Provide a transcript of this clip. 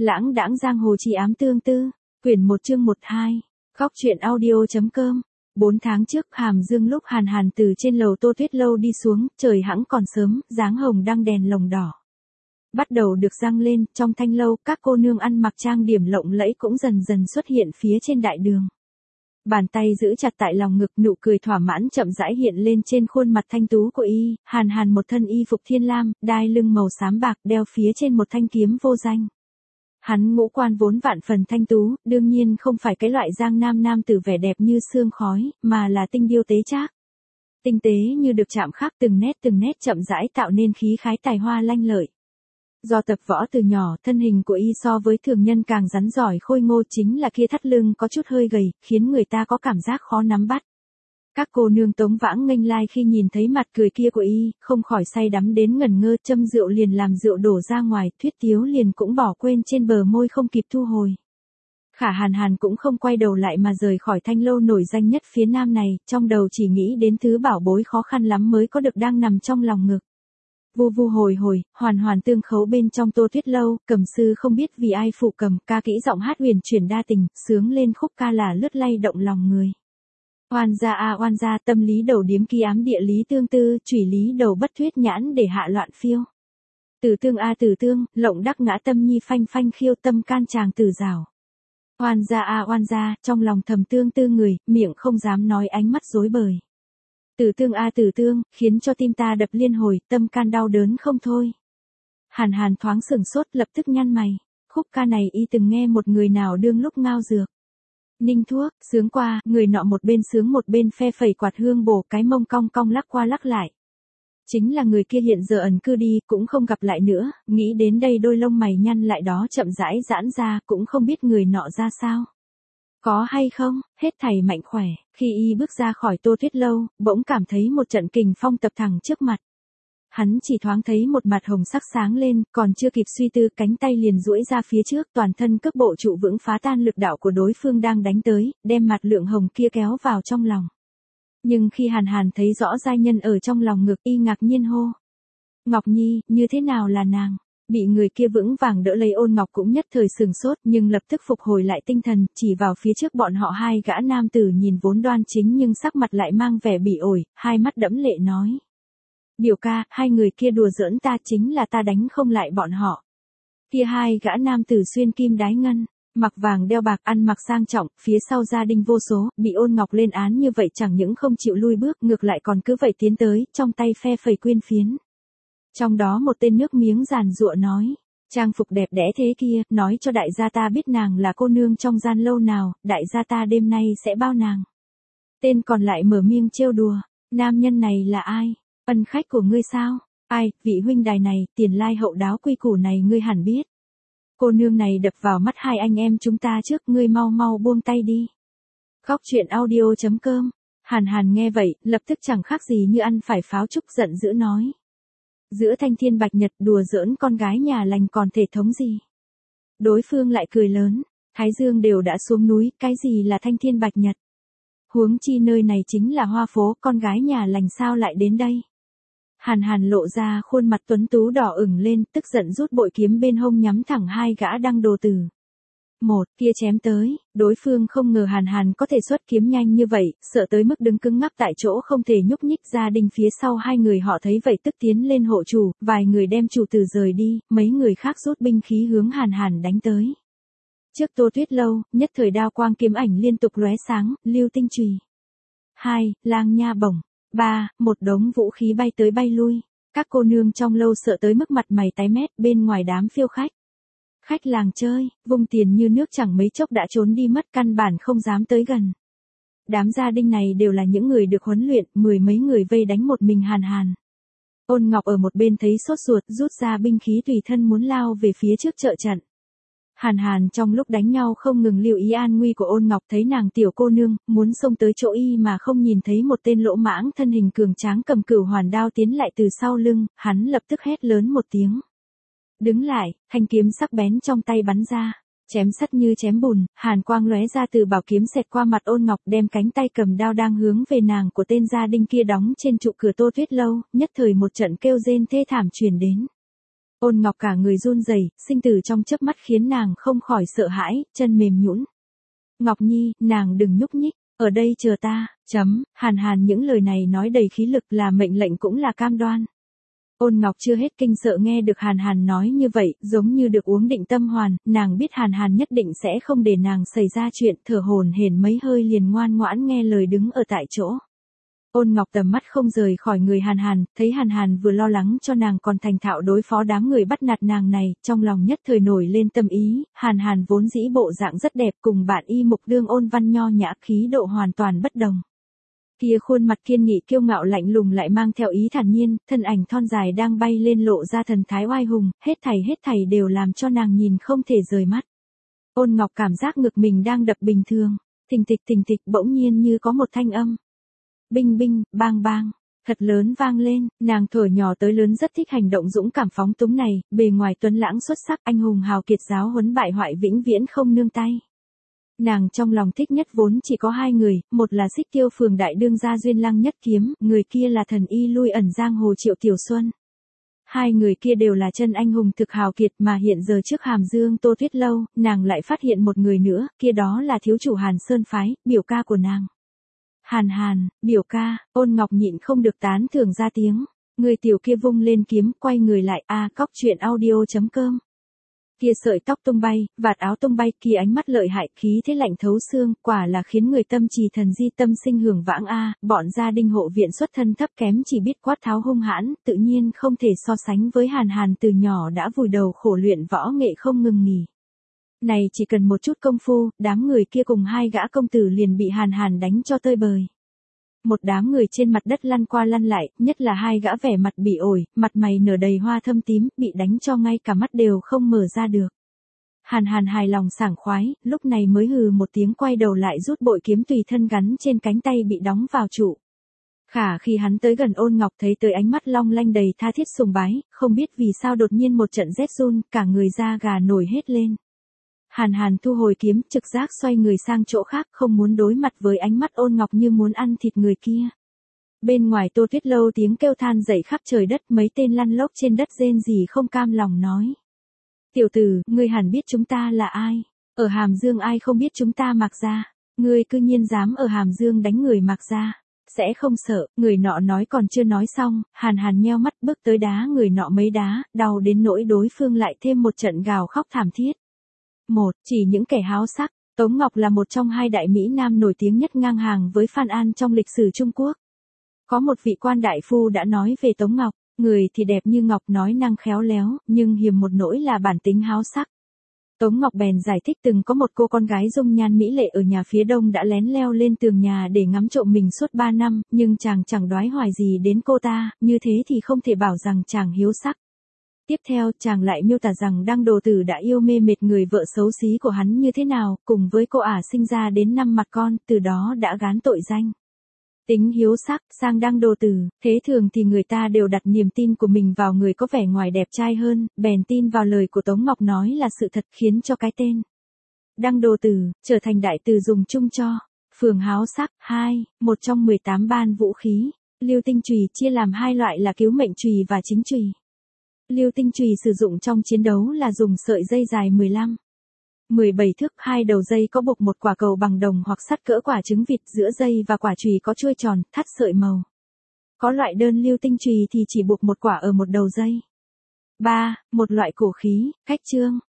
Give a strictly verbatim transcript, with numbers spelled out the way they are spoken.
Lãng đãng giang hồ trì ám tương tư, quyển một chương một hai, Góc truyện audio.com. Bốn tháng trước, Hàm Dương lúc Hàn Hàn từ trên lầu Tô Tuyết lâu đi xuống, trời hẵng còn sớm, dáng hồng đăng đèn lồng đỏ bắt đầu được răng lên, trong thanh lâu, các cô nương ăn mặc trang điểm lộng lẫy cũng dần dần xuất hiện phía trên đại đường. Bàn tay giữ chặt tại lòng ngực, nụ cười thỏa mãn chậm rãi hiện lên trên khuôn mặt thanh tú của y. Hàn Hàn một thân y phục thiên lam, đai lưng màu xám bạc, đeo phía trên một thanh kiếm vô danh. Hắn ngũ quan vốn vạn phần thanh tú, đương nhiên không phải cái loại giang nam nam tử vẻ đẹp như sương khói, mà là tinh điêu tế trác. Tinh tế như được chạm khắc, từng nét từng nét chậm rãi tạo nên khí khái tài hoa lanh lợi. Do tập võ từ nhỏ, thân hình của y so với thường nhân càng rắn giỏi khôi ngô, chính là kia thắt lưng có chút hơi gầy, khiến người ta có cảm giác khó nắm bắt. Các cô nương tống vãng nghênh lai khi nhìn thấy mặt cười kia của y, không khỏi say đắm đến ngẩn ngơ, châm rượu liền làm rượu đổ ra ngoài, thuyết tiếu liền cũng bỏ quên trên bờ môi không kịp thu hồi. Khả Hàn Hàn cũng không quay đầu lại mà rời khỏi thanh lâu nổi danh nhất phía nam này, trong đầu chỉ nghĩ đến thứ bảo bối khó khăn lắm mới có được đang nằm trong lòng ngực. Vu vu hồi hồi, hoàn hoàn tương khấu bên trong Tô Tuyết lâu, cầm sư không biết vì ai phụ cầm, ca kỹ giọng hát huyền chuyển đa tình, sướng lên khúc ca là lướt lay động lòng người. Oan gia a oan gia, tâm lý đầu điếm kỳ ám địa lý tương tư, chủy lý đầu bất thuyết nhãn để hạ loạn phiêu. Tử tương a tử tương, lộng đắc ngã tâm nhi phanh phanh khiêu, tâm can chàng tử rào. Oan gia a oan gia, trong lòng thầm tương tư người, miệng không dám nói, ánh mắt rối bời. Tử tương a tử tương, khiến cho tim ta đập liên hồi, tâm can đau đớn không thôi. Hàn Hàn thoáng sửng sốt, lập tức nhăn mày. Khúc ca này y từng nghe một người nào đương lúc ngao dược. Ninh thuốc, sướng qua, người nọ một bên sướng một bên phe phẩy quạt hương bổ, cái mông cong cong lắc qua lắc lại. Chính là người kia hiện giờ ẩn cư đi, cũng không gặp lại nữa, nghĩ đến đây đôi lông mày nhăn lại đó chậm rãi giãn ra, cũng không biết người nọ ra sao. Có hay không, hết thảy mạnh khỏe, khi y bước ra khỏi Tô Tuyết lâu, bỗng cảm thấy một trận kình phong tập thẳng trước mặt. Hắn chỉ thoáng thấy một mặt hồng sắc sáng lên, còn chưa kịp suy tư, cánh tay liền duỗi ra phía trước, toàn thân cước bộ trụ vững phá tan lực đạo của đối phương đang đánh tới, đem mặt lượng hồng kia kéo vào trong lòng. Nhưng khi Hàn Hàn thấy rõ giai nhân ở trong lòng ngực, y ngạc nhiên hô. Ngọc Nhi, như thế nào là nàng? Bị người kia vững vàng đỡ lấy, Ôn Ngọc cũng nhất thời sừng sốt, nhưng lập tức phục hồi lại tinh thần, chỉ vào phía trước bọn họ hai gã nam tử nhìn vốn đoan chính nhưng sắc mặt lại mang vẻ bỉ ổi, hai mắt đẫm lệ nói. Biểu ca, hai người kia đùa giỡn ta, chính là ta đánh không lại bọn họ. Kia hai gã nam tử xuyên kim đái ngân, mặc vàng đeo bạc, ăn mặc sang trọng, phía sau gia đình vô số, bị Ôn Ngọc lên án như vậy chẳng những không chịu lui bước, ngược lại còn cứ vậy tiến tới, trong tay phe phẩy quyên phiến. Trong đó một tên nước miếng giàn giụa nói, trang phục đẹp đẽ thế kia, nói cho đại gia ta biết nàng là cô nương trong gian lâu nào, đại gia ta đêm nay sẽ bao nàng. Tên còn lại mở miệng trêu đùa, nam nhân này là ai? Ân khách của ngươi sao? Ai, vị huynh đài này, tiền lai hậu đáo quy củ này ngươi hẳn biết. Cô nương này đập vào mắt hai anh em chúng ta trước, ngươi mau mau buông tay đi. Góc truyện audio.com. Hàn Hàn nghe vậy, lập tức chẳng khác gì như ăn phải pháo trúc, giận dữ nói. Giữa thanh thiên bạch nhật, đùa giỡn con gái nhà lành còn thể thống gì? Đối phương lại cười lớn, Thái Dương đều đã xuống núi, cái gì là thanh thiên bạch nhật? Huống chi nơi này chính là hoa phố, con gái nhà lành sao lại đến đây? Hàn Hàn lộ ra khuôn mặt tuấn tú đỏ ửng lên, tức giận rút bội kiếm bên hông nhắm thẳng hai gã đăng đồ tử. Một, kia chém tới, đối phương không ngờ Hàn Hàn có thể xuất kiếm nhanh như vậy, sợ tới mức đứng cứng ngắc tại chỗ không thể nhúc nhích. Gia đình phía sau hai người họ thấy vậy tức tiến lên hộ chủ, vài người đem chủ tử rời đi, mấy người khác rút binh khí hướng Hàn Hàn đánh tới. Trước Tô Tuyết lâu, nhất thời đao quang kiếm ảnh liên tục lóe sáng, lưu tinh chùy. Hai, lang nha bổng. Ba, một đống vũ khí bay tới bay lui. Các cô nương trong lâu sợ tới mức mặt mày tái mét, bên ngoài đám phiêu khách. Khách làng chơi, vung tiền như nước chẳng mấy chốc đã trốn đi mất, căn bản không dám tới gần. Đám gia đình này đều là những người được huấn luyện, mười mấy người vây đánh một mình Hàn Hàn. Ôn Ngọc ở một bên thấy sốt ruột, rút ra binh khí tùy thân muốn lao về phía trước trợ trận. Hàn Hàn trong lúc đánh nhau không ngừng lưu ý an nguy của Ôn Ngọc, thấy nàng tiểu cô nương, muốn xông tới chỗ y mà không nhìn thấy một tên lỗ mãng thân hình cường tráng cầm cửu hoàn đao tiến lại từ sau lưng, hắn lập tức hét lớn một tiếng. Đứng lại, thanh kiếm sắc bén trong tay bắn ra, chém sắt như chém bùn, hàn quang lóe ra từ bảo kiếm xẹt qua mặt Ôn Ngọc, đem cánh tay cầm đao đang hướng về nàng của tên gia đình kia đóng trên trụ cửa Tô Tuyết lâu, nhất thời một trận kêu rên thê thảm truyền đến. Ôn Ngọc cả người run rẩy, sinh tử trong chớp mắt khiến nàng không khỏi sợ hãi, chân mềm nhũn. Ngọc Nhi, nàng đừng nhúc nhích, ở đây chờ ta, chấm, Hàn Hàn những lời này nói đầy khí lực là mệnh lệnh cũng là cam đoan. Ôn Ngọc chưa hết kinh sợ nghe được Hàn Hàn nói như vậy, giống như được uống định tâm hoàn, nàng biết Hàn Hàn nhất định sẽ không để nàng xảy ra chuyện, thở hổn hển mấy hơi liền ngoan ngoãn nghe lời đứng ở tại chỗ. Ôn Ngọc tầm mắt không rời khỏi người Hàn Hàn, thấy Hàn Hàn vừa lo lắng cho nàng còn thành thạo đối phó đám người bắt nạt nàng này, trong lòng nhất thời nổi lên tâm ý, Hàn Hàn vốn dĩ bộ dạng rất đẹp cùng bạn y mục đương ôn văn nho nhã khí độ hoàn toàn bất đồng. Kia khuôn mặt kiên nghị kiêu ngạo lạnh lùng lại mang theo ý thản nhiên, thân ảnh thon dài đang bay lên lộ ra thần thái oai hùng, hết thảy hết thảy đều làm cho nàng nhìn không thể rời mắt. Ôn Ngọc cảm giác ngực mình đang đập bình thường, thình thịch thình thịch bỗng nhiên như có một thanh âm. Binh binh, bang bang, thật lớn vang lên, nàng thổi nhỏ tới lớn rất thích hành động dũng cảm phóng túng này, bề ngoài tuấn lãng xuất sắc anh hùng hào kiệt giáo huấn bại hoại vĩnh viễn không nương tay. Nàng trong lòng thích nhất vốn chỉ có hai người, một là Xích Tiêu Phường đại đương gia Duyên Lăng Nhất Kiếm, người kia là thần y lui ẩn giang hồ Triệu Tiểu Xuân. Hai người kia đều là chân anh hùng thực hào kiệt mà hiện giờ trước Hàm Dương Tô Tuyết Lâu, nàng lại phát hiện một người nữa, kia đó là thiếu chủ Hàn Sơn Phái, biểu ca của nàng. Hàn Hàn, biểu ca, Ôn Ngọc nhịn không được tán thưởng ra tiếng, người tiểu kia vung lên kiếm, quay người lại, a cóc truyện audio chấm com. Kia sợi tóc tung bay, vạt áo tung bay, kia ánh mắt lợi hại, khí thế lạnh thấu xương, quả là khiến người tâm trì thần di tâm sinh hưởng vãng a, bọn gia đình hộ viện xuất thân thấp kém chỉ biết quát tháo hung hãn, tự nhiên không thể so sánh với Hàn Hàn từ nhỏ đã vùi đầu khổ luyện võ nghệ không ngừng nghỉ. Này chỉ cần một chút công phu, đám người kia cùng hai gã công tử liền bị Hàn Hàn đánh cho tơi bời. Một đám người trên mặt đất lăn qua lăn lại, nhất là hai gã vẻ mặt bị ổi, mặt mày nở đầy hoa thâm tím, bị đánh cho ngay cả mắt đều không mở ra được. Hàn Hàn hài lòng sảng khoái, lúc này mới hừ một tiếng quay đầu lại rút bội kiếm tùy thân gắn trên cánh tay bị đóng vào trụ. Khả khi hắn tới gần Ôn Ngọc thấy tới ánh mắt long lanh đầy tha thiết sùng bái, không biết vì sao đột nhiên một trận rét run, cả người da gà nổi hết lên. Hàn Hàn thu hồi kiếm, trực giác xoay người sang chỗ khác, không muốn đối mặt với ánh mắt Ôn Ngọc như muốn ăn thịt người kia. Bên ngoài Tô Tuyết Lâu tiếng kêu than dậy khắp trời đất, mấy tên lăn lóc trên đất rên rỉ không cam lòng nói. Tiểu tử, ngươi hẳn biết chúng ta là ai. Ở Hàm Dương ai không biết chúng ta Mạc gia. Ngươi cư nhiên dám ở Hàm Dương đánh người Mạc gia. Sẽ không sợ, người nọ nói còn chưa nói xong, Hàn Hàn nheo mắt bước tới đá người nọ mấy đá, đau đến nỗi đối phương lại thêm một trận gào khóc thảm thiết. Một, chỉ những kẻ háo sắc, Tống Ngọc là một trong hai đại Mỹ Nam nổi tiếng nhất ngang hàng với Phan An trong lịch sử Trung Quốc. Có một vị quan đại phu đã nói về Tống Ngọc, người thì đẹp như ngọc nói năng khéo léo, nhưng hiềm một nỗi là bản tính háo sắc. Tống Ngọc bèn giải thích từng có một cô con gái dung nhan mỹ lệ ở nhà phía đông đã lén leo lên tường nhà để ngắm trộm mình suốt ba năm, nhưng chàng chẳng đoái hoài gì đến cô ta, như thế thì không thể bảo rằng chàng hiếu sắc. Tiếp theo chàng lại miêu tả rằng Đăng Đồ Tử đã yêu mê mệt người vợ xấu xí của hắn như thế nào, cùng với cô ả sinh ra đến năm mặt con, từ đó đã gán tội danh. Tính hiếu sắc, sang Đăng Đồ Tử, thế thường thì người ta đều đặt niềm tin của mình vào người có vẻ ngoài đẹp trai hơn, bèn tin vào lời của Tống Ngọc nói là sự thật khiến cho cái tên Đăng Đồ Tử trở thành đại từ dùng chung cho phường háo sắc. Hai, một trong mười tám ban vũ khí, Lưu Tinh chùy chia làm hai loại là cứu mệnh chùy và chính chùy. Lưu Tinh chùy sử dụng trong chiến đấu là dùng sợi dây dài mười lăm, mười bảy thước, hai đầu dây có buộc một quả cầu bằng đồng hoặc sắt cỡ quả trứng vịt, giữa dây và quả chùy có chuôi tròn, thắt sợi màu. Có loại đơn Lưu Tinh chùy thì chỉ buộc một quả ở một đầu dây. Ba, một loại cổ khí, cách chương,